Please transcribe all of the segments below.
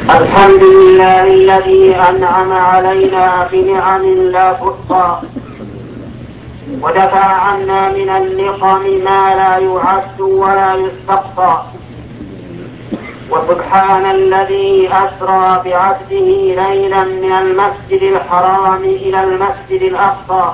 الحمد لله الذي أنعم علينا بنعم لا تحصى ودفع عنا من النقم ما لا يعد ولا يستقصى. وسبحان الذي أسرى بعبده ليلا من المسجد الحرام إلى المسجد الأقصى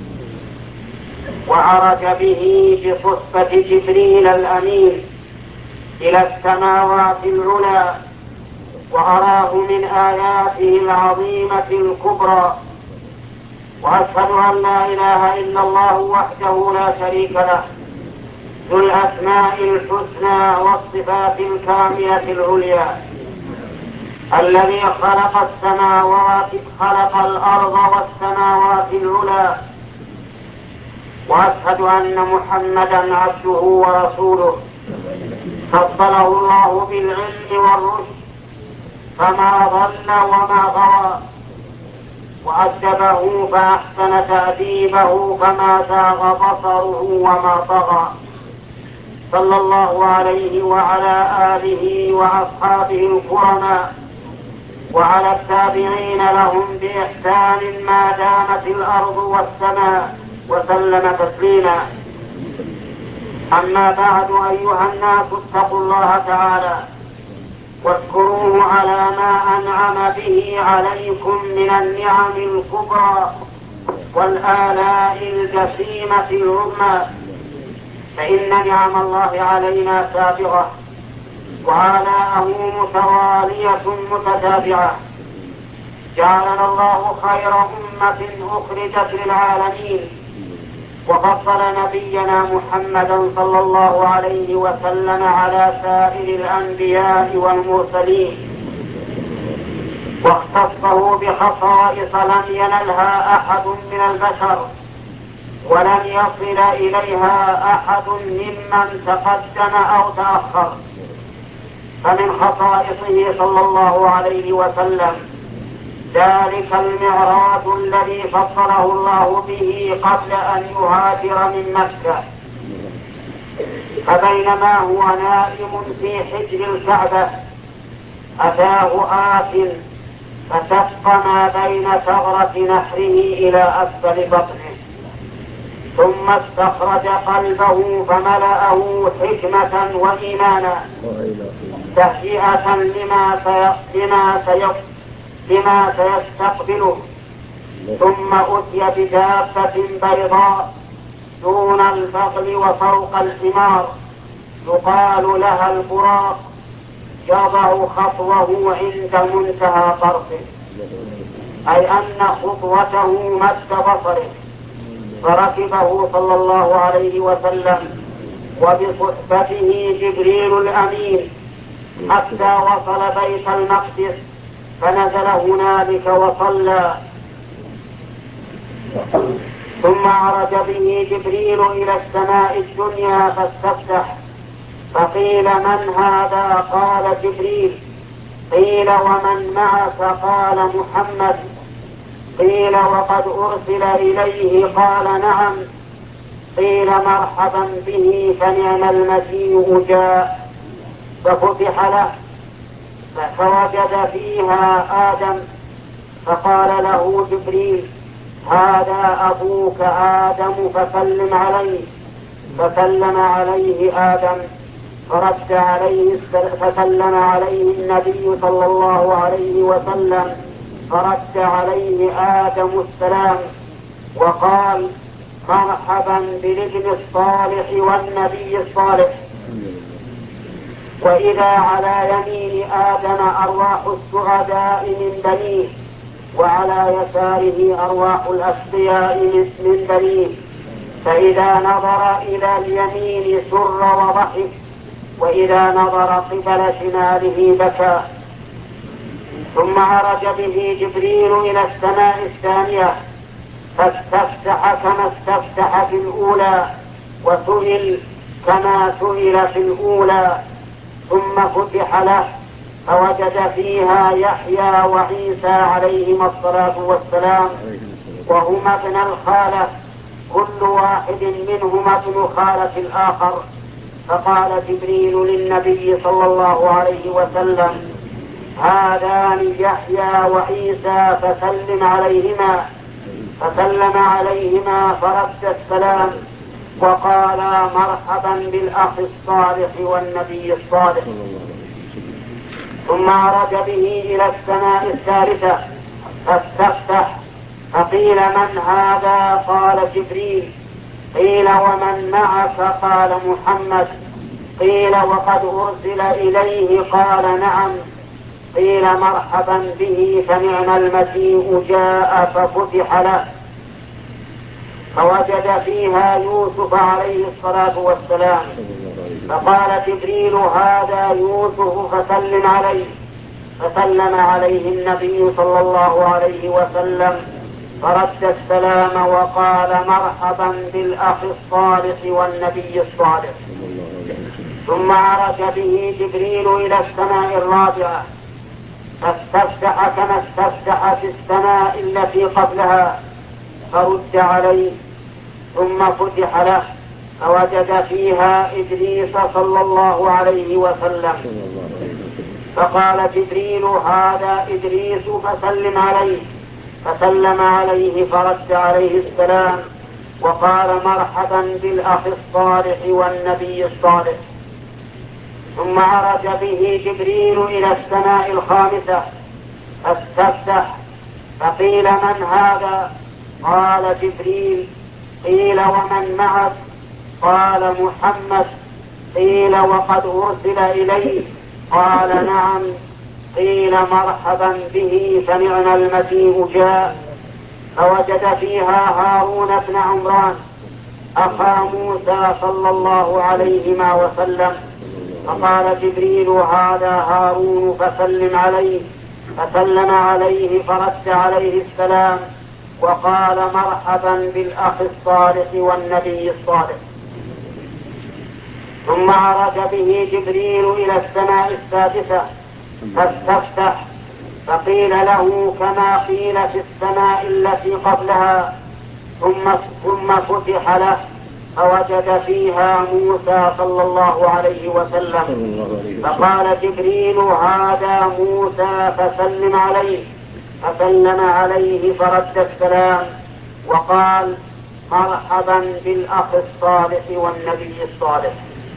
وعرج به بصحبة جبريل الأمين إلى السماوات العلى وأراه من آياته العظيمة الكبرى. وأشهد أن لا إله إلا الله وحده لا شريك له ذو الأسماء الحسنى والصفات الكاملة العليا الذي خلق الأرض والسماوات العلى. وأشهد أن محمدا عبده ورسوله فضله الله بالعلم والرشد فما ضل وما غوى وأدبه فأحسن تأديبه فما زاغ بصره وما طغى. صلى الله عليه وعلى آله وأصحابه الكرماء وعلى التابعين لهم بإحسان ما دامت الأرض والسماء وسلم تسليما. أما بعد، أيها الناس اتقوا الله تعالى واذكروه على ما أنعم به عليكم من النعم الكبرى والآلاء الجسيمة العظمى، فإن نعم الله علينا سابغة وآلاءه متوالية متتابعة. جعلنا الله خير أمة أخرجت للعالمين وفضل نبينا محمدا صلى الله عليه وسلم على سائر الأنبياء والمرسلين واختصه بخصائص لم ينلها أحد من البشر ولم يصل إليها أحد ممن تقدم أو تأخر. فمن خصائصه صلى الله عليه وسلم ذلك المعراج الذي فضله الله به قبل أن يهاجر من مكة. فبينما هو نائم في حجر الكعبة أتاه آت فشق ما بين ثغرة نحره إلى أسفل بطنه ثم استخرج قلبه فملأه حكمة وإيمانا تهيئة لما سيستقبله. ثم أتي بدابة بيضاء دون الفغل وفوق الحمار يقال لها البراق يضع خطوه عند منتهى طرفه، أي أن خطوته مد بصره. فركبه صلى الله عليه وسلم وبصحبته جبريل الأمين حتى وصل بيت المقدس فنزل هنالك وصلى. ثم عرج به جبريل إلى السماء الدنيا فاستفتح فقيل من هذا؟ قال جبريل. قيل ومن معك؟ قال محمد. قيل وقد أرسل إليه؟ قال نعم. قيل مرحبا به فنعم المجيء جاء. ففتح له فوجد فيها آدم فقال له جبريل هذا أبوك آدم فسلم عليه. فسلم عليه آدم فسلم عليه النبي صلى الله عليه وسلم فرد عليه آدم السلام وقال مرحبا بالابن الصالح والنبي الصالح. وإذا على يمين آدم أرواح السعداء من بنيه وعلى يساره أرواح الأشقياء من بنيه، فإذا نظر إلى اليمين سر وضحك وإذا نظر قبل شماله بكى. ثم عرج به جبريل إلى السماء الثانية فاستفتح كما استفتح في الأولى وسئل كما سئل في الأولى. ثم فتح له فوجد فيها يحيى وعيسى عليهما الصلاة والسلام وهما ابن الخالة كل واحد منهما ابن خالة الآخر. فقال جبريل للنبي صلى الله عليه وسلم هذان يحيى وعيسى فسلم عليهما فرد السلام وقال مرحبا بالأخ الصالح والنبي الصالح. ثم عرج به إلى السماء الثالثة فاستفتح فقيل من هذا؟ قال جبريل. قيل ومن معك؟ قال محمد. قيل وقد أرسل إليه؟ قال نعم. قيل مرحبا به فنعم المجيء جاء ففتح له فوجد فيها يوسف عليه الصلاة والسلام فقال جبريل هذا يوسف فسلم عليه النبي صلى الله عليه وسلم فرد السلام وقال مرحبا بالأخ الصالح والنبي الصالح. ثم عرج به جبريل إلى السماء الرابعة فاستفتح كما استفتح في السماء التي قبلها فرد عليه ثم فتح له فوجد فيها إدريس صلى الله عليه وسلم فقال جبريل هذا إدريس فسلم عليه فرد عليه السلام وقال مرحبا بالأخ الصالح والنبي الصالح. ثم عرج به جبريل إلى السماء الخامسة فاستفتح فقيل من هذا؟ قال جبريل. قيل ومن معك؟ قال محمد. قيل وقد أرسل إليه؟ قال نعم. قيل مرحبا به فنعم المجيء جاء فوجد فيها هارون بن عمران أخا موسى صلى الله عليهما وسلم فقال جبريل هذا هارون فسلم عليه فرد عليه السلام وقال مرحبا بالأخ الصالح والنبي الصالح. ثم عرج به جبريل إلى السماء السادسة فاستفتح فقيل له كما قيل في السماء التي قبلها ثم فتح له فوجد فيها موسى صلى الله عليه وسلم فقال جبريل هذا موسى فسلم عليه فرد السلام وقال مرحبا بالأخ الصالح والنبي الصالح.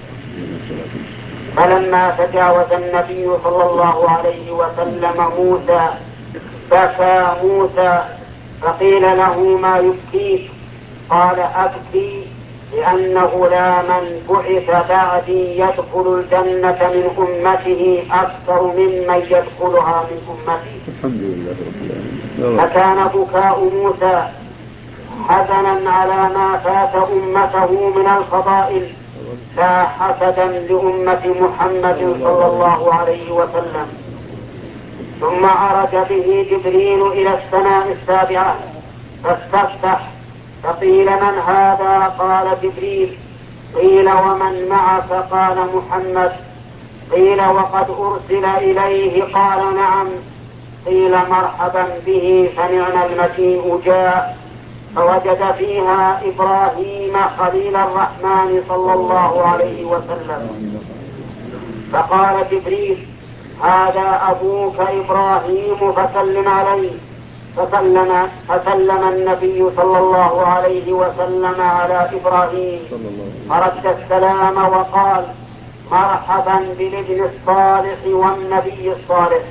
فلما تجاوز النبي صلى الله عليه وسلم موسى بكى موسى فقيل له ما يبكيك؟ قال أبكي لأن غلاما بعث بعدي يدخل الجنة من أمته أكثر ممن يدخلها من أمتي. الحمد لله رب العالمين. فكان بكاء موسى حزنا على ما فات أمته من الفضائل لا حسدا لأمة محمد صلى الله عليه وسلم. ثم عرج به جبريل إلى السماء السابعة فاستفتح فقيل من هذا؟ قال جبريل. قيل ومن معك؟ قال محمد. قيل وقد أرسل إليه؟ قال نعم. قيل مرحبا به فنعم المجيء جاء فوجد فيها إبراهيم خليل الرحمن صلى الله عليه وسلم فقال جبريل هذا أبوك إبراهيم فسلم عليه فسلم النبي صلى الله عليه وسلم على إبراهيم فرد السلام وقال مرحبا بالابن الصالح والنبي الصالح.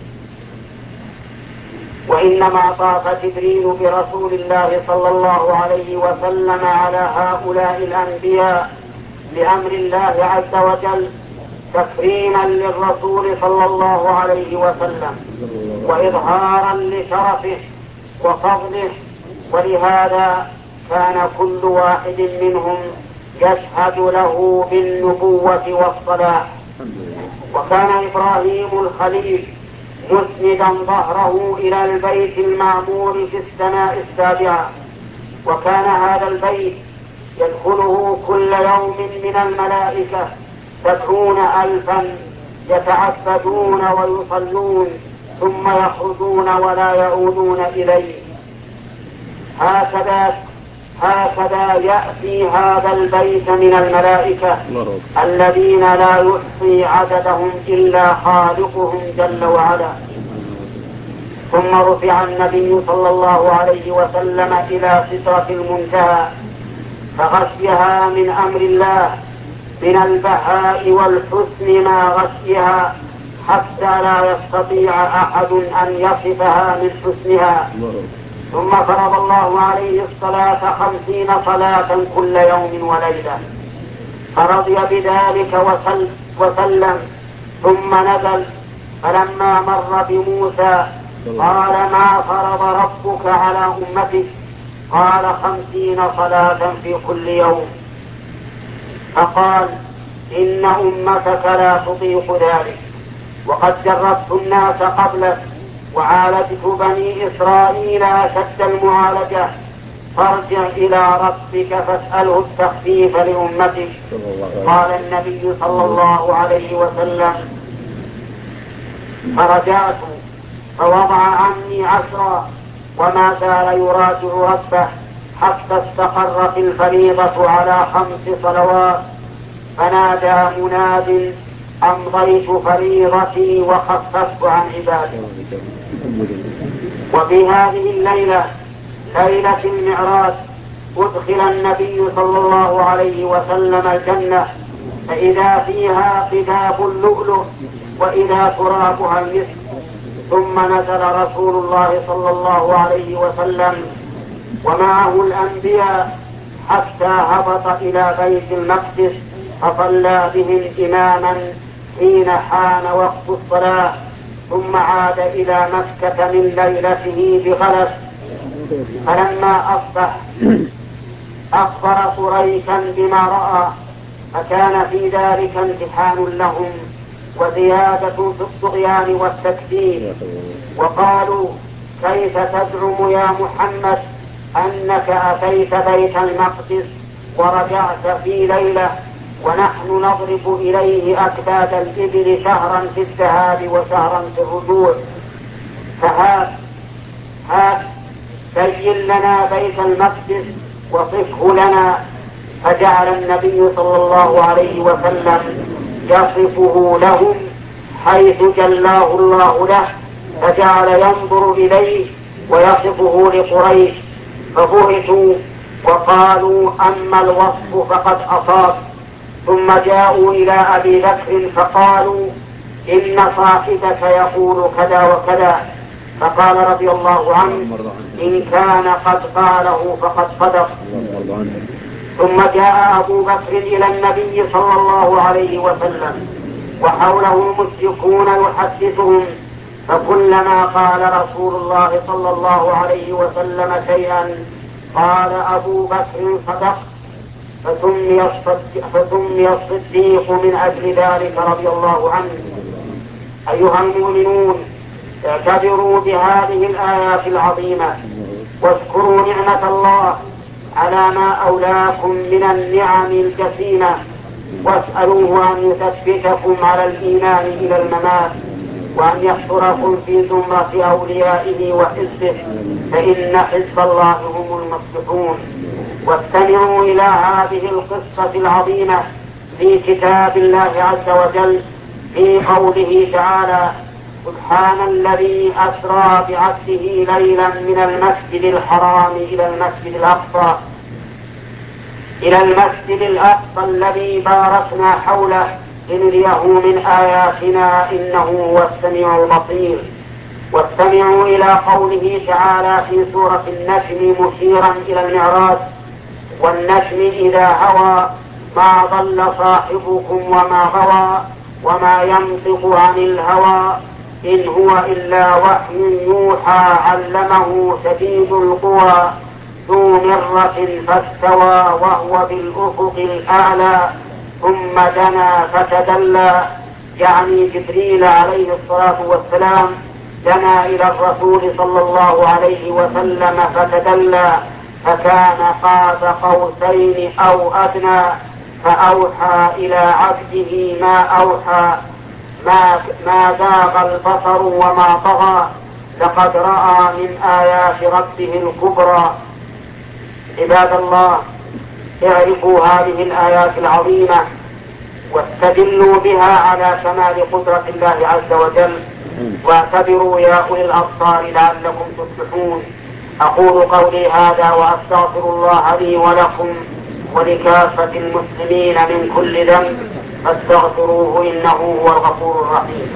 وإنما طاف جبريل برسول الله صلى الله عليه وسلم على هؤلاء الأنبياء بأمر الله عز وجل تكريما للرسول صلى الله عليه وسلم وإظهارا لشرفه وفضله ولهذا كان كل واحد منهم يشهد له بالنبوة والصلاح. وكان إبراهيم الخليل مسندا ظهره إلى البيت المعمور في السماء السابعة وكان هذا البيت يدخله كل يوم من الملائكة 70,000 يتعبدون ويصلون ثم يخرجون ولا يعودون إليه. هكذا هكذا يأتي هذا البيت من الملائكة الذين لا يحصي عددهم إلا خالقهم جل وعلا. ثم رفع النبي صلى الله عليه وسلم إلى سدرة المنتهى فغشيها من أمر الله من البهاء والحسن ما غشيها حتى لا يستطيع أحد أن يصفها من حسنها. ثم فرض الله عليه الصلاة 50 صلاة كل يوم وليلة فرضي بذلك وسلم. ثم نزل فلما مر بموسى قال ما فرض ربك على أمتك؟ قال 50 صلاة في كل يوم. فقال إن أمتك لا تطيق ذلك وقد جربت الناس قبلك وعالجت بني إسرائيل أشد المعالجة فارجع إلى ربك فاسأله التخفيف لأمتك. قال النبي صلى الله عليه وسلم فرجعت فوضع عني 10 وما زال يراجع ربه حتى استقرت الفريضة على 5 صلوات. فنادى مناد أمضيت فريضتي وخففت عن عبادي. وفي هذه الليلة ليلة المعراج أدخل النبي صلى الله عليه وسلم الجنة فإذا فيها قذاب اللؤلؤ وإذا ترابها المسك. ثم نزل رسول الله صلى الله عليه وسلم ومعه الأنبياء حتى هبط إلى بيت المقدس فصلى بهم إماما حين حان وقت الصلاة. ثم عاد إلى مكة من ليلته بغلس. فلما أصبح أخبر قريشا بما رأى فكان في ذلك امتحان لهم وزيادة في الطغيان والتكذيب. وقالوا كيف تزعم يا محمد أنك أتيت بيت المقدس ورجعت في ليلة ونحن نضرب إليه أكباد الإبل شهرا في الذهاب وشهرا في الرجوع؟ فهات بين لنا بيت المقدس وصفه لنا. فجعل النبي صلى الله عليه وسلم يصفه لهم حيث جلاه الله له فجعل ينظر إليه ويصفه لقريش فبهتوا وقالوا أما الوصف فقد أصاب. ثم جاءوا إلى أبي بكر فقالوا إن صاحبك يقول كذا وكذا. فقال رضي الله عنه إن كان قد قاله فقد صدق. ثم جاء أبو بكر إلى النبي صلى الله عليه وسلم وحوله المشركون يحدثهم فكلما قال رسول الله صلى الله عليه وسلم شيئا قال أبو بكر صدق فسمي الصديق من أجل ذلك رضي الله عنه. أيها المؤمنون اعتبروا بهذه الآيات العظيمة واذكروا نعمة الله على ما أولاكم من النعم الجسيمة واسألوه أن يثبتكم على الإيمان إلى الممات وأن يحشركم في زمرة أوليائه وحزبه فإن حزب الله هم المصلحون. واستمعوا إلى هذه القصة العظيمة في كتاب الله عز وجل في قوله تعالى سبحان الذي أسرى بعبده ليلا من المسجد الحرام إلى المسجد الأقصى الذي باركنا حوله لنريه من آياتنا إنه هو السميع البصير. واستمعوا إلى قوله تعالى في سورة النجم مشيرا إلى المعراج والنجم إذا هوى ما ضل صاحبكم وما غوى وما ينطق عن الهوى إن هو إلا وحي يوحى علمه شديد القوى ذو مرة فاستوى وهو بالأفق الأعلى ثم دنا فتدلى يعني جبريل عليه الصلاة والسلام دنا إلى الرسول صلى الله عليه وسلم فتدلى فكان قاب قوسين أو أدنى فأوحى إلى عبده ما أوحى ما زاغ البصر وما طغى لقد رأى من آيات ربه الكبرى. عباد الله، اعرفوا هذه الآيات العظيمة واستدلوا بها على كمال قدرة الله عز وجل، واعتبروا يا أولي الأبصار لعلكم تفلحون. أقول قولي هذا وأستغفر الله لي ولكم ولكافة المسلمين من كل ذنب، فاستغفروه إنه هو الغفور الرحيم.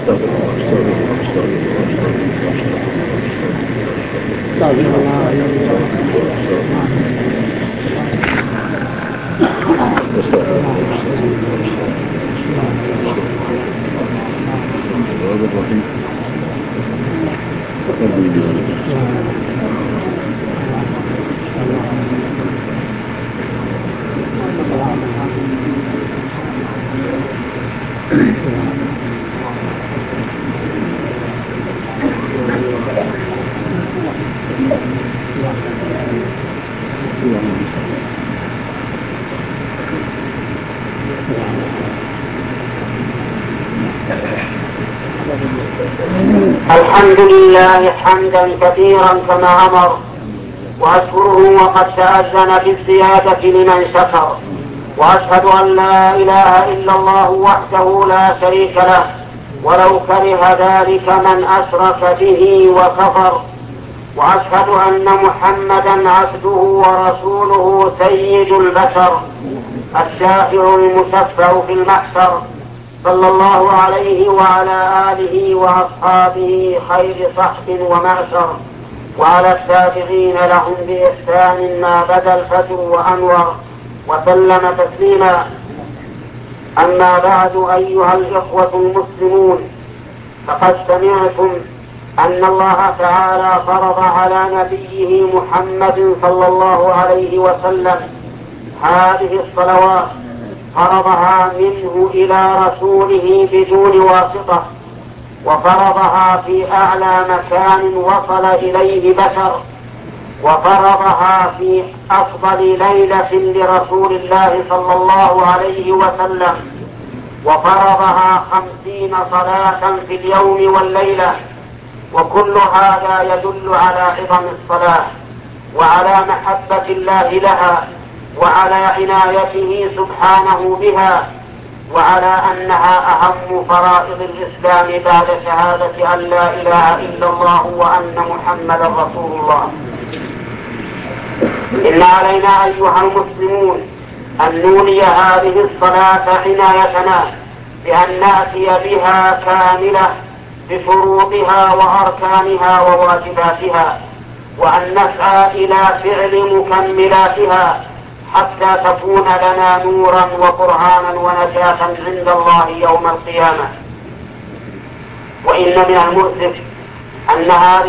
الحمد لله حمدا كثيرا كما أمر، وأشكره وقد تأذن بالزيادة لمن شكر، وأشهد أن لا إله إلا الله وحده لا شريك له، ولو كره ذلك من أشرك به وكفر، وأشهد أن محمدا عبده ورسوله سيد البشر الشافع المشفع في المحشر، صلى الله عليه وعلى آله وأصحابه خير صحب ومعشر، وعلى التابعين لهم بإحسان ما بدا الفجر وأنور، وسلم تسليما. أما بعد، أيها الإخوة المسلمون، فقد سمعتم أن الله تعالى فرض على نبيه محمد صلى الله عليه وسلم هذه الصلوات، فرضها منه إلى رسوله بدون واسطة، وفرضها في أعلى مكان وصل إليه بشر، وفرضها في أفضل ليلة لرسول الله صلى الله عليه وسلم، وفرضها 50 صلاة في اليوم والليلة. وكل هذا يدل على عظم الصلاة وعلى محبة الله لها وعلى عنايته سبحانه بها، وعلى أنها أهم فرائض الإسلام بعد شهادة أن لا إله إلا الله وأن محمدا رسول الله. إن علينا أيها المسلمون أن نولي هذه الصلاة عنايتنا بأن نأتي بها كاملة بشروطها وأركانها وواجباتها، وأن نسعى إلى فعل مكملاتها حتى تكون لنا نورا وقرآنا ونجاة عند الله يوم القيامة. وإن من المؤسف أن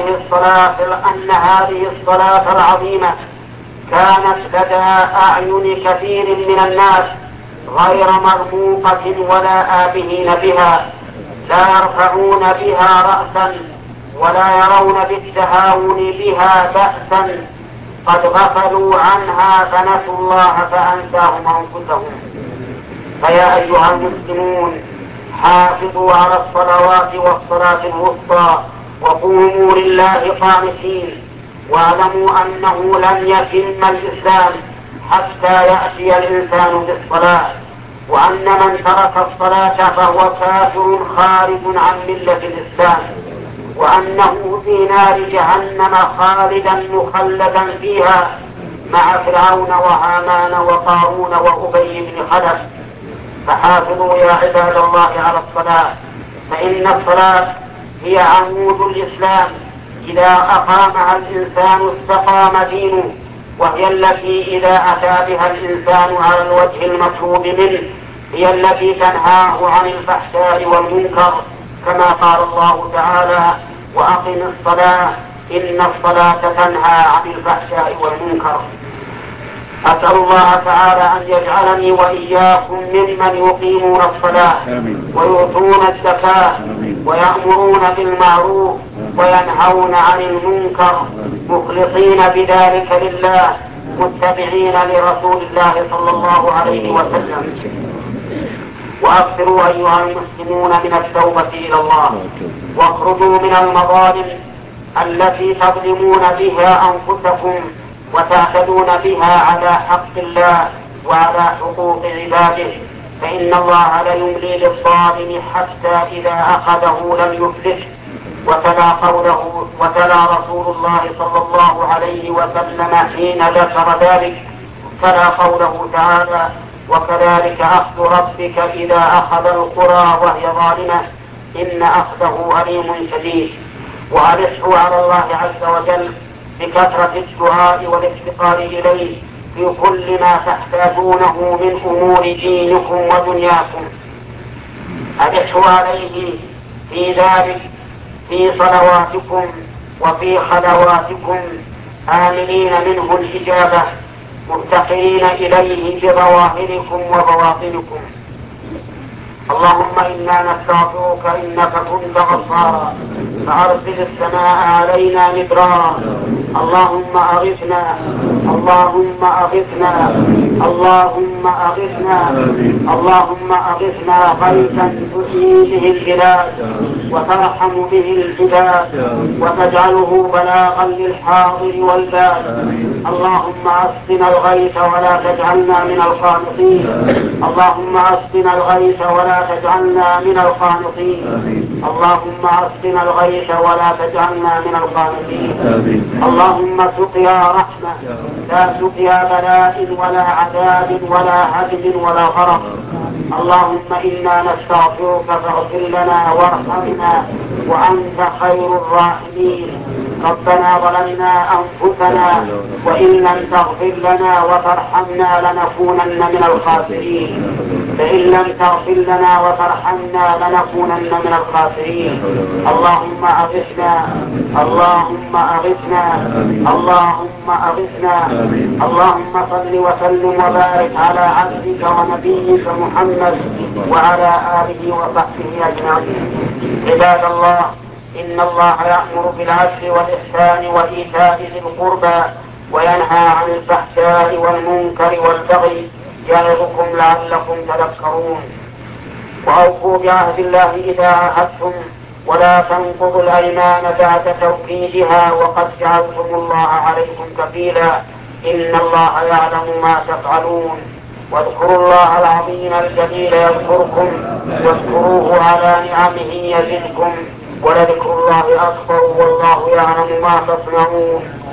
هذه الصلاة العظيمة كانت لدى أعين كثير من الناس غير مرموقة ولا آبهين بها، لا يرفعون بها رأسا ولا يرون بالتهاون بها بأسا، قد غفلوا عنها فنسوا الله فأنساهم أنفسهم. فيا أيها المسلمون، حافظوا على الصلوات والصلاة الوسطى، وقوموا لله قانتين، واعلموا أنه لن يتم الإسلام حتى يأتي الإنسان بالصلاة، وأن من ترك الصلاة فهو كافر خارج عن ملة الإسلام، وأنه في نار جهنم خالدا مخلدا فيها مع فرعون وهامان وقارون وأبي بن خلف. فحافظوا يا عباد الله على الصلاة، فإن الصلاة هي عمود الإسلام، إذا أقامها الإنسان استقام دينه، وهي التي إذا أتى بها الإنسان على الوجه المطلوب منه هي التي تنهاه عن الفحشاء والمنكر، كما قال الله تعالى: وأقم الصلاة إن الصلاة تنهى عن الفحشاء والمنكر. أسأل الله تعالى أن يجعلني وإياكم ممن يقيمون الصلاة ويؤتون الزكاة ويأمرون بالمعروف وينهون عن المنكر، مخلصين بذلك لله، متبعين لرسول الله صلى الله عليه وسلم. وأكثروا أيها المسلمون من التوبة إلى الله، واخرجوا من المظالم التي تظلمون بها أنفسكم، وتعتدون بها على حق الله وعلى حقوق عباده، فإن الله ليملي للظالم حتى إذا أخذه لم يفلته. وتلا رسول الله صلى الله عليه وسلم حين ذكر ذلك تلا قوله تعالى: وكذلك أخذ ربك إذا أخذ القرى وهي ظالمة إن أخذه أليم شديد. وألحوا على الله عز وجل بكثرة الدعاء والافتقار إليه في كل ما تحتاجونه من أمور دينكم ودنياكم. ألحوا عليه في ذلك في صلواتكم وفي خلواتكم آمنين منه الإجابة مفتقرين إليه بظواهركم وبواطنكم. اللهم إنا نستغفرك إنك كنت غفارا فأرسل السماء علينا مدرارا. اللهم أغثنا اللهم أغثنا اللهم أغثنا اللهم أغثنا غيثا تحيي به البلاد وترحم به العباد وتجعله بلاغا للحاضر والباد. اللهم أسقنا الغيث ولا تجعلنا من القانطين. اللهم أسقنا الغيث ولا تجعلنا من القانطين. اللهم أسقنا الغيث ولا تجعلنا من القانطين. اللهم سقيا رحمة لا سقيا بلاء ولا عذاب ولا هدم ولا غرق. اللهم إنا نستغفرك فاغفر لنا وارحمنا وأنت خير الراحمين. ربنا ظلمنا أنفسنا وإن لم تغفر لنا وترحمنا لنكونن من الخاسرين. فإن لم تغفر لنا وترحمنا لنكونن من الخاسرين. اللهم أغثنا اللهم أغثنا اللهم أغثنا. اللهم صل وسلم وبارك على عبدك ونبيك محمد وعلى آله وصحبه أجمعين. عباد الله، إن الله يأمر بالعدل والإحسان وإيتاء ذي القربى وينهى عن الفحشاء والمنكر والبغي يعظكم لعلكم تذكرون. وأوفوا بعهد الله إذا عاهدتم ولا تنقضوا الأيمان بعد توكيدها وقد جعلتم الله عليكم كفيلا إن الله يعلم ما تفعلون. واذكروا الله العظيم الجليل يذكركم واذكروه على نعمه يزدكم ولذكر الله أكبر والله يعلم ما تصنعون.